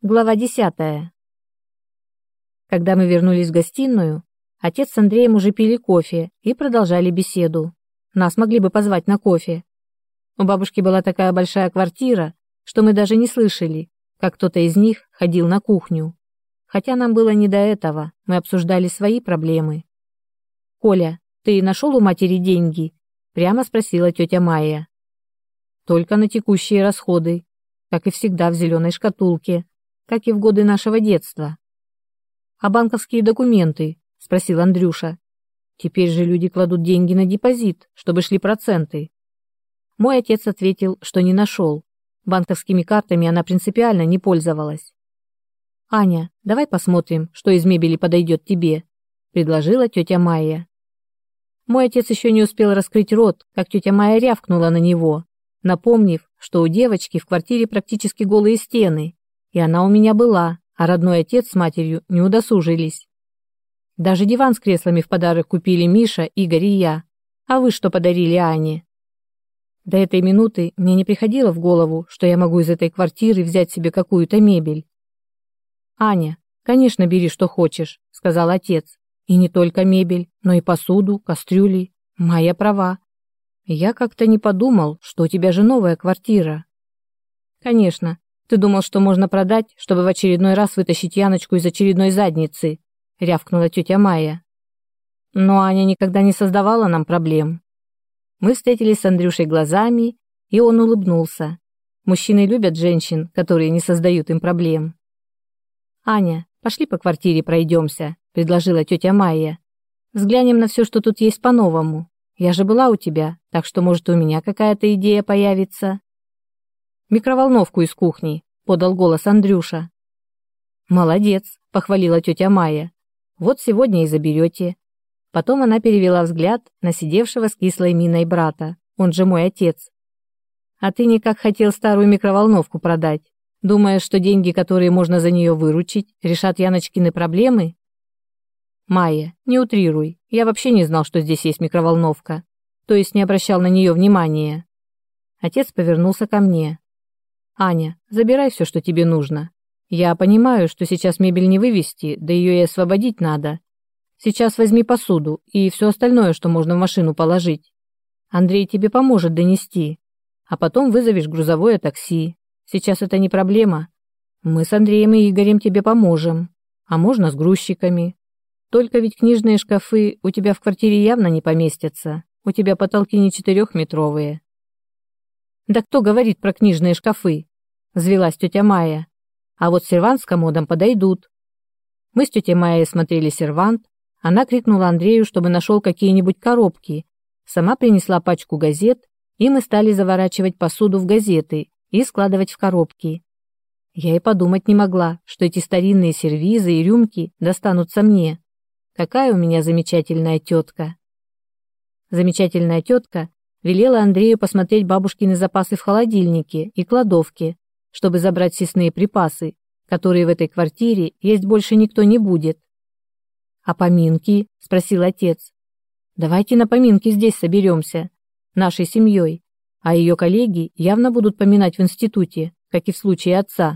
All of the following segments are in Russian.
Глава 10. Когда мы вернулись в гостиную, отец с Андреем уже пили кофе и продолжали беседу. Нас могли бы позвать на кофе. У бабушки была такая большая квартира, что мы даже не слышали, как кто-то из них ходил на кухню. Хотя нам было не до этого, мы обсуждали свои проблемы. «Коля, ты нашел у матери деньги?» – прямо спросила тетя Майя. «Только на текущие расходы, как и всегда в зеленой шкатулке, как и в годы нашего детства». «А банковские документы?» – спросил Андрюша. «Теперь же люди кладут деньги на депозит, чтобы шли проценты». Мой отец ответил, что не нашел. Банковскими картами она принципиально не пользовалась. «Аня, давай посмотрим, что из мебели подойдет тебе», – предложила тетя Майя. Мой отец еще не успел раскрыть рот, как тетя Майя рявкнула на него, напомнив, что у девочки в квартире практически голые стены, и она у меня была, а родной отец с матерью не удосужились. Даже диван с креслами в подарок купили Миша, Игорь и я. А вы что подарили Ане? До этой минуты мне не приходило в голову, что я могу из этой квартиры взять себе какую-то мебель. «Аня, конечно, бери, что хочешь», — сказал отец. «И не только мебель, но и посуду, кастрюли. Моя права. Я как-то не подумал, что у тебя же новая квартира». «Конечно. Ты думал, что можно продать, чтобы в очередной раз вытащить Яночку из очередной задницы», — рявкнула тетя Майя. Но Аня никогда не создавала нам проблем. Мы встретились с Андрюшей глазами, и он улыбнулся. Мужчины любят женщин, которые не создают им проблем. «Аня, пошли по квартире пройдемся», — предложила тетя Майя. «Взглянем на все, что тут есть по-новому. Я же была у тебя, так что, может, у меня какая-то идея появится». «Микроволновку из кухни», — подал голос Андрюша. «Молодец», — похвалила тетя Майя. «Вот сегодня и заберете». Потом она перевела взгляд на сидевшего с кислой миной брата, он же мой отец. «А ты никак хотел старую микроволновку продать? Думаешь, что деньги, которые можно за нее выручить, решат Яночкины проблемы?» «Майя, не утрируй. Я вообще не знал, что здесь есть микроволновка. То есть не обращал на нее внимания». Отец повернулся ко мне. «Аня, забирай все, что тебе нужно. Я понимаю, что сейчас мебель не вывести, да ее и освободить надо. Сейчас возьми посуду и все остальное, что можно в машину положить. Андрей тебе поможет донести. А потом вызовешь грузовое такси. Сейчас это не проблема. Мы с Андреем и Игорем тебе поможем. А можно с грузчиками. Только ведь книжные шкафы у тебя в квартире явно не поместятся. У тебя потолки не 4-метровые». «Да кто говорит про книжные шкафы?» – взвилась тетя Майя. «А вот сервант с комодом подойдут». Мы с тетей Майей смотрели сервант. Она крикнула Андрею, чтобы нашел какие-нибудь коробки. Сама принесла пачку газет, и мы стали заворачивать посуду в газеты и складывать в коробки. Я и подумать не могла, что эти старинные сервизы и рюмки достанутся мне. Какая у меня замечательная тетка. Замечательная тетка велела Андрею посмотреть бабушкины запасы в холодильнике и кладовке, чтобы забрать съестные припасы, которые в этой квартире есть больше никто не будет. «А поминки?» – спросил отец. «Давайте на поминки здесь соберемся, нашей семьей, а ее коллеги явно будут поминать в институте, как и в случае отца».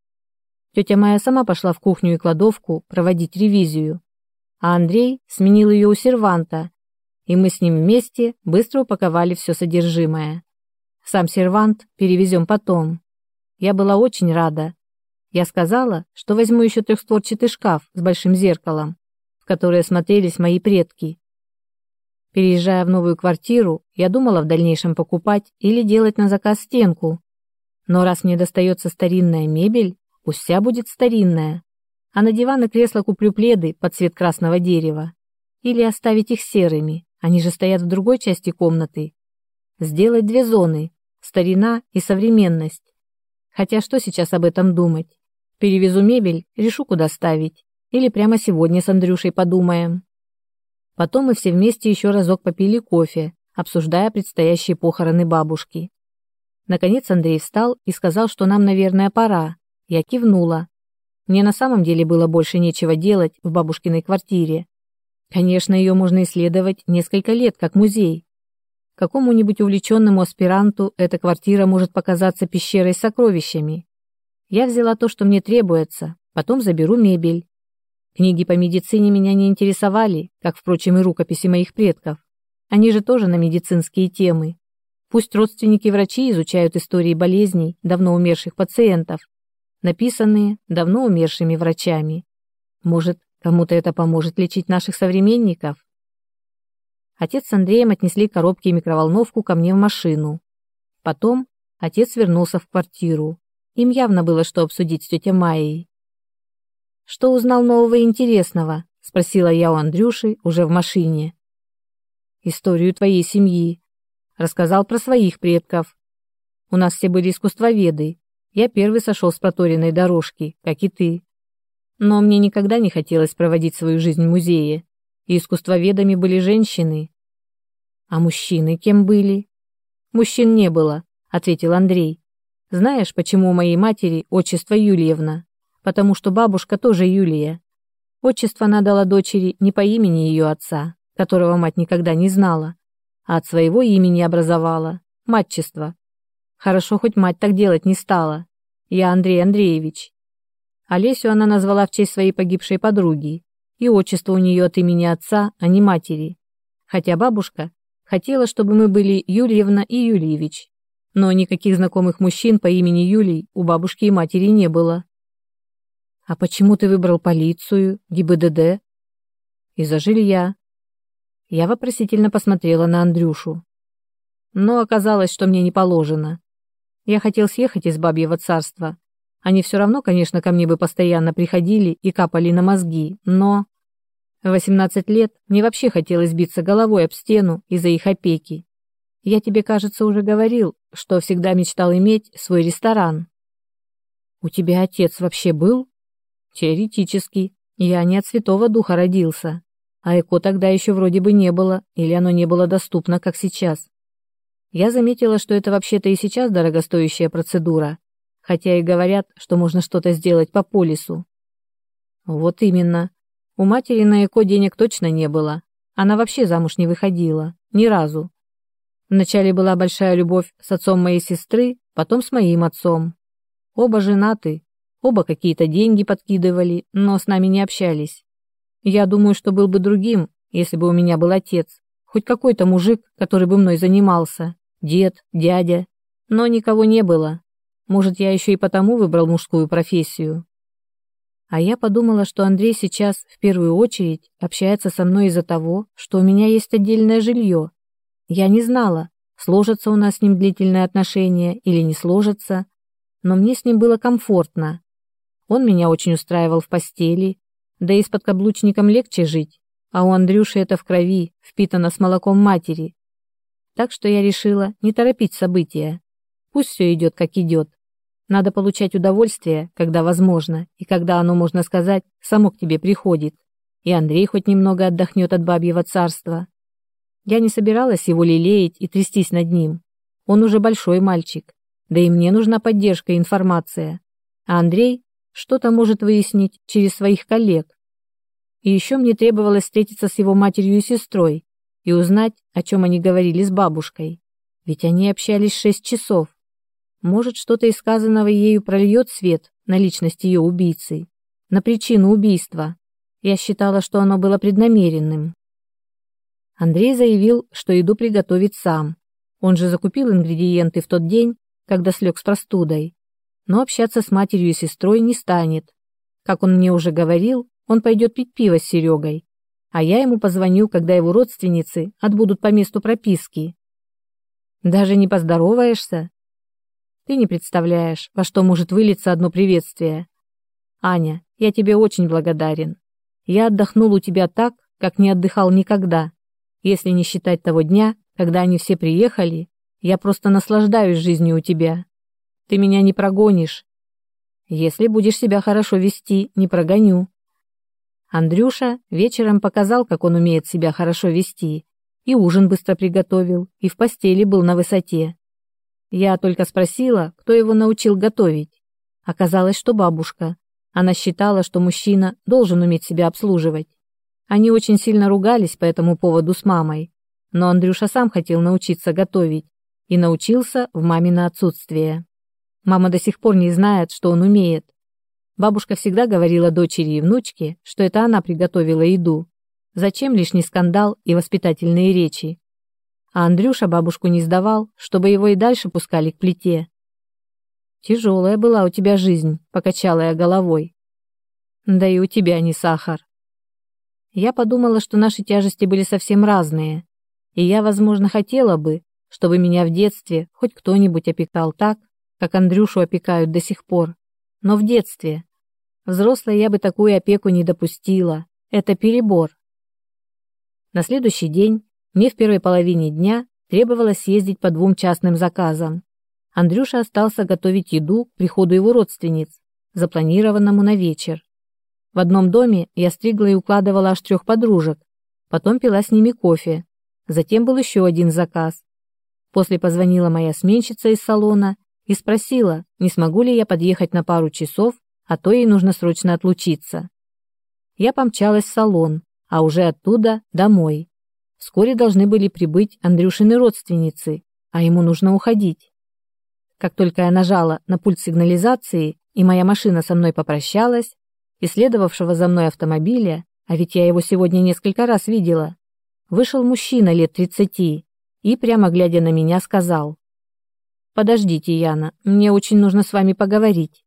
Тетя Майя сама пошла в кухню и кладовку проводить ревизию, а Андрей сменил ее у серванта, и мы с ним вместе быстро упаковали все содержимое. Сам сервант перевезем потом. Я была очень рада. Я сказала, что возьму еще трехстворчатый шкаф с большим зеркалом, в которое смотрелись мои предки. Переезжая в новую квартиру, я думала в дальнейшем покупать или делать на заказ стенку. Но раз мне достается старинная мебель, пусть вся будет старинная. А на диван и кресло куплю пледы под цвет красного дерева. Или оставить их серыми, они же стоят в другой части комнаты. Сделать 2 зоны – старина и современность. Хотя что сейчас об этом думать? Перевезу мебель, решу, куда ставить. Или прямо сегодня с Андрюшей подумаем. Потом мы все вместе еще разок попили кофе, обсуждая предстоящие похороны бабушки. Наконец Андрей встал и сказал, что нам, наверное, пора. Я кивнула. Мне на самом деле было больше нечего делать в бабушкиной квартире. Конечно, ее можно исследовать несколько лет, как музей. Какому-нибудь увлеченному аспиранту эта квартира может показаться пещерой с сокровищами. Я взяла то, что мне требуется, потом заберу мебель. Книги по медицине меня не интересовали, как, впрочем, и рукописи моих предков. Они же тоже на медицинские темы. Пусть родственники врачи изучают истории болезней давно умерших пациентов, написанные давно умершими врачами. Может, кому-то это поможет лечить наших современников? Отец с Андреем отнесли коробки и микроволновку ко мне в машину. Потом отец вернулся в квартиру. Им явно было что обсудить с тетей Майей. «Что узнал нового и интересного?» – спросила я у Андрюши уже в машине. «Историю твоей семьи. Рассказал про своих предков. У нас все были искусствоведы. Я первый сошел с проторенной дорожки, как и ты. Но мне никогда не хотелось проводить свою жизнь в музее. И искусствоведами были женщины. А мужчины кем были?» «Мужчин не было», – ответил Андрей. «Знаешь, почему у моей матери отчество Юльевна? Потому что бабушка тоже Юлия. Отчество она дала дочери не по имени ее отца, которого мать никогда не знала, а от своего имени образовала, матчество. Хорошо, хоть мать так делать не стала. Я Андрей Андреевич. Олесю она назвала в честь своей погибшей подруги, и отчество у нее от имени отца, а не матери. Хотя бабушка хотела, чтобы мы были Юльевна и Юльевич, но никаких знакомых мужчин по имени Юлий у бабушки и матери не было. «А почему ты выбрал полицию, ГИБДД?» «Из-за жилья». Я вопросительно посмотрела на Андрюшу. Но оказалось, что мне не положено. Я хотел съехать из бабьего царства. Они все равно, конечно, ко мне бы постоянно приходили и капали на мозги, но... В 18 лет мне вообще хотелось биться головой об стену из-за их опеки. Я тебе, кажется, уже говорил, что всегда мечтал иметь свой ресторан. «У тебя отец вообще был?» «Теоретически. Я не от Святого Духа родился. А ЭКО тогда еще вроде бы не было, или оно не было доступно, как сейчас. Я заметила, что это вообще-то и сейчас дорогостоящая процедура, хотя и говорят, что можно что-то сделать по полису». «Вот именно. У матери на ЭКО денег точно не было. Она вообще замуж не выходила. Ни разу. Вначале была большая любовь с отцом моей сестры, потом с моим отцом. Оба женаты, оба какие-то деньги подкидывали, но с нами не общались. Я думаю, что был бы другим, если бы у меня был отец, хоть какой-то мужик, который бы мной занимался, дед, дядя. Но никого не было. Может, я еще и потому выбрал мужскую профессию». А я подумала, что Андрей сейчас в первую очередь общается со мной из-за того, что у меня есть отдельное жилье. Я не знала, сложатся у нас с ним длительные отношения или не сложатся, но мне с ним было комфортно. Он меня очень устраивал в постели, да и с подкаблучником легче жить, а у Андрюши это в крови, впитано с молоком матери. Так что я решила не торопить события. Пусть все идет, как идет. Надо получать удовольствие, когда возможно, и когда оно, можно сказать, само к тебе приходит. И Андрей хоть немного отдохнет от бабьего царства. Я не собиралась его лелеять и трястись над ним. Он уже большой мальчик, да и мне нужна поддержка и информация. А Андрей что-то может выяснить через своих коллег. И еще мне требовалось встретиться с его матерью и сестрой и узнать, о чем они говорили с бабушкой. Ведь они общались 6 часов. Может, что-то из сказанного ею прольет свет на личность ее убийцы, на причину убийства. Я считала, что оно было преднамеренным. Андрей заявил, что еду приготовит сам. Он же закупил ингредиенты в тот день, когда слег с простудой. Но общаться с матерью и сестрой не станет. Как он мне уже говорил, он пойдет пить пиво с Серегой, а я ему позвоню, когда его родственницы отбудут по месту прописки. Даже не поздороваешься? Ты не представляешь, во что может вылиться одно приветствие. Аня, я тебе очень благодарен. Я отдохнул у тебя так, как не отдыхал никогда. Если не считать того дня, когда они все приехали, я просто наслаждаюсь жизнью у тебя. Ты меня не прогонишь. Если будешь себя хорошо вести, не прогоню. Андрюша вечером показал, как он умеет себя хорошо вести, и ужин быстро приготовил, и в постели был на высоте. Я только спросила, кто его научил готовить. Оказалось, что бабушка. Она считала, что мужчина должен уметь себя обслуживать. Они очень сильно ругались по этому поводу с мамой, но Андрюша сам хотел научиться готовить и научился в мамино отсутствие. Мама до сих пор не знает, что он умеет. Бабушка всегда говорила дочери и внучке, что это она приготовила еду. Зачем лишний скандал и воспитательные речи? А Андрюша бабушку не сдавал, чтобы его и дальше пускали к плите. «Тяжелая была у тебя жизнь», — покачала я головой. «Да и у тебя не сахар». Я подумала, что наши тяжести были совсем разные, и я, возможно, хотела бы, чтобы меня в детстве хоть кто-нибудь опекал так, как Андрюшу опекают до сих пор. Но в детстве. Взрослой я бы такую опеку не допустила. Это перебор. На следующий день мне в первой половине дня требовалось съездить по 2 частным заказам. Андрюша остался готовить еду к приходу его родственниц, запланированному на вечер. В одном доме я стригла и укладывала аж 3 подружек, потом пила с ними кофе. Затем был еще один заказ. После позвонила моя сменщица из салона и спросила, не смогу ли я подъехать на пару часов, а то ей нужно срочно отлучиться. Я помчалась в салон, а уже оттуда домой. Вскоре должны были прибыть Андрюшины родственницы, а ему нужно уходить. Как только я нажала на пульт сигнализации, и моя машина со мной попрощалась, из следовавшего за мной автомобиля, а ведь я его сегодня несколько раз видела, вышел мужчина лет 30 и, прямо глядя на меня, сказал: «Подождите, Яна, мне очень нужно с вами поговорить.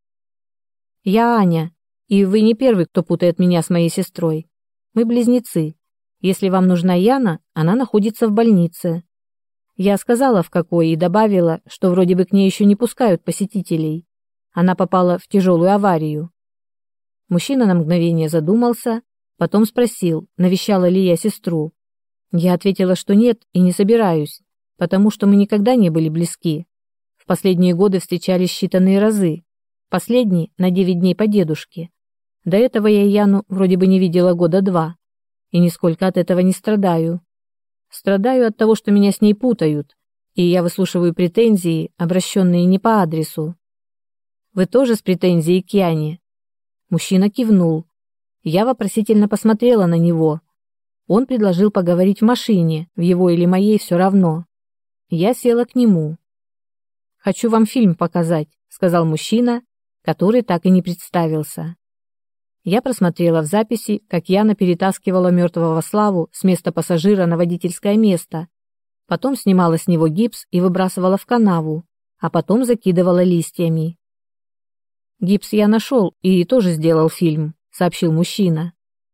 Я Аня, и вы не первый, кто путает меня с моей сестрой. Мы близнецы. Если вам нужна Яна, она находится в больнице». Я сказала, в какой, и добавила, что вроде бы к ней еще не пускают посетителей. Она попала в тяжелую аварию. Мужчина на мгновение задумался, потом спросил, навещала ли я сестру. Я ответила, что нет и не собираюсь, потому что мы никогда не были близки. В последние годы встречались считанные разы. Последний на 9 дней по дедушке. До этого я Яну вроде бы не видела 2 года, и нисколько от этого не страдаю. Страдаю от того, что меня с ней путают, и я выслушиваю претензии, обращенные не по адресу. Вы тоже с претензией к Яне? Мужчина кивнул. Я вопросительно посмотрела на него. Он предложил поговорить в машине, в его или моей все равно. Я села к нему. «Хочу вам фильм показать», — сказал мужчина, который так и не представился. Я просмотрела в записи, как Яна перетаскивала мертвого Славу с места пассажира на водительское место, потом снимала с него гипс и выбрасывала в канаву, а потом закидывала листьями. «Гипс я нашел и тоже сделал фильм», — сообщил мужчина.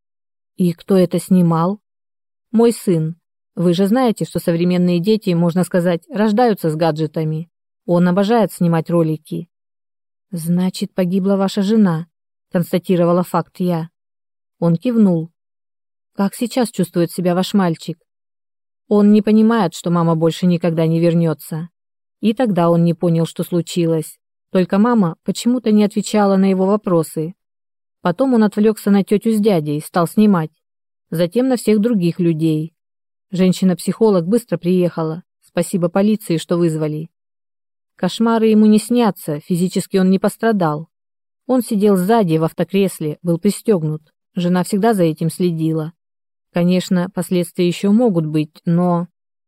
«И кто это снимал?» «Мой сын. Вы же знаете, что современные дети, можно сказать, рождаются с гаджетами. Он обожает снимать ролики». «Значит, погибла ваша жена», — констатировала факт я. Он кивнул. «Как сейчас чувствует себя ваш мальчик?» «Он не понимает, что мама больше никогда не вернется. И тогда он не понял, что случилось. Только мама почему-то не отвечала на его вопросы. Потом он отвлекся на тетю с дядей, стал снимать. Затем на всех других людей. Женщина-психолог быстро приехала. Спасибо полиции, что вызвали. Кошмары ему не снятся, физически он не пострадал. Он сидел сзади в автокресле, был пристегнут. Жена всегда за этим следила. Конечно, последствия еще могут быть, но...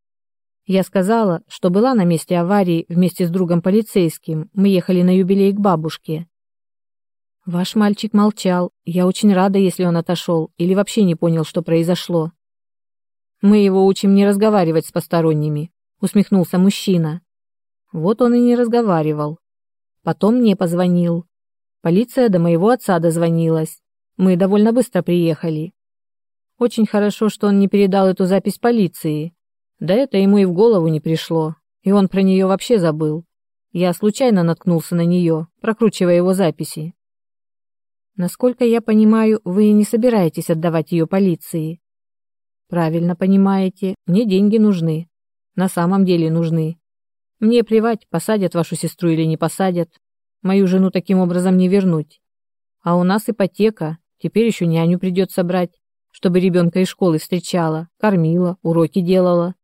Я сказала, что была на месте аварии вместе с другом полицейским. Мы ехали на юбилей к бабушке. Ваш мальчик молчал. Я очень рада, если он отошел или вообще не понял, что произошло. Мы его учим не разговаривать с посторонними, усмехнулся мужчина. Вот он и не разговаривал. Потом мне позвонил. Полиция до моего отца дозвонилась. Мы довольно быстро приехали. Очень хорошо, что он не передал эту запись полиции. Да это ему и в голову не пришло. И он про нее вообще забыл. Я случайно наткнулся на нее, прокручивая его записи. Насколько я понимаю, вы не собираетесь отдавать ее полиции. Правильно понимаете, мне деньги нужны. На самом деле нужны. Мне плевать, посадят вашу сестру или не посадят. Мою жену таким образом не вернуть. А у нас ипотека, теперь еще няню придется брать, чтобы ребенка из школы встречала, кормила, уроки делала.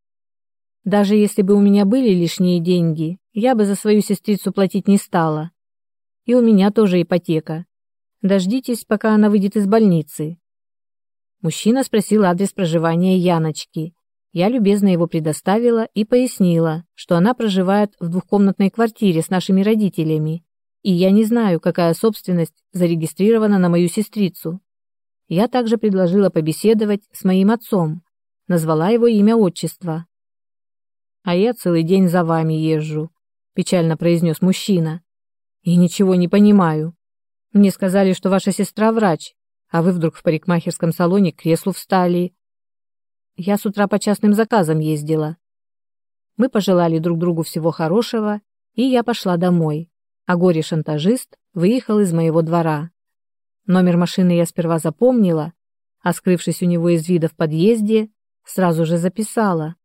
Даже если бы у меня были лишние деньги, я бы за свою сестрицу платить не стала. И у меня тоже ипотека. Дождитесь, пока она выйдет из больницы. Мужчина спросил адрес проживания Яночки. Я любезно его предоставила и пояснила, что она проживает в двухкомнатной квартире с нашими родителями, и я не знаю, какая собственность зарегистрирована на мою сестрицу. Я также предложила побеседовать с моим отцом, назвала его имя-отчество. «А я целый день за вами езжу», – печально произнес мужчина. «И ничего не понимаю. Мне сказали, что ваша сестра врач, а вы вдруг в парикмахерском салоне к креслу встали. Я с утра по частным заказам ездила». Мы пожелали друг другу всего хорошего, и я пошла домой, а горе-шантажист выехал из моего двора. Номер машины я сперва запомнила, а скрывшись у него из вида в подъезде, сразу же записала.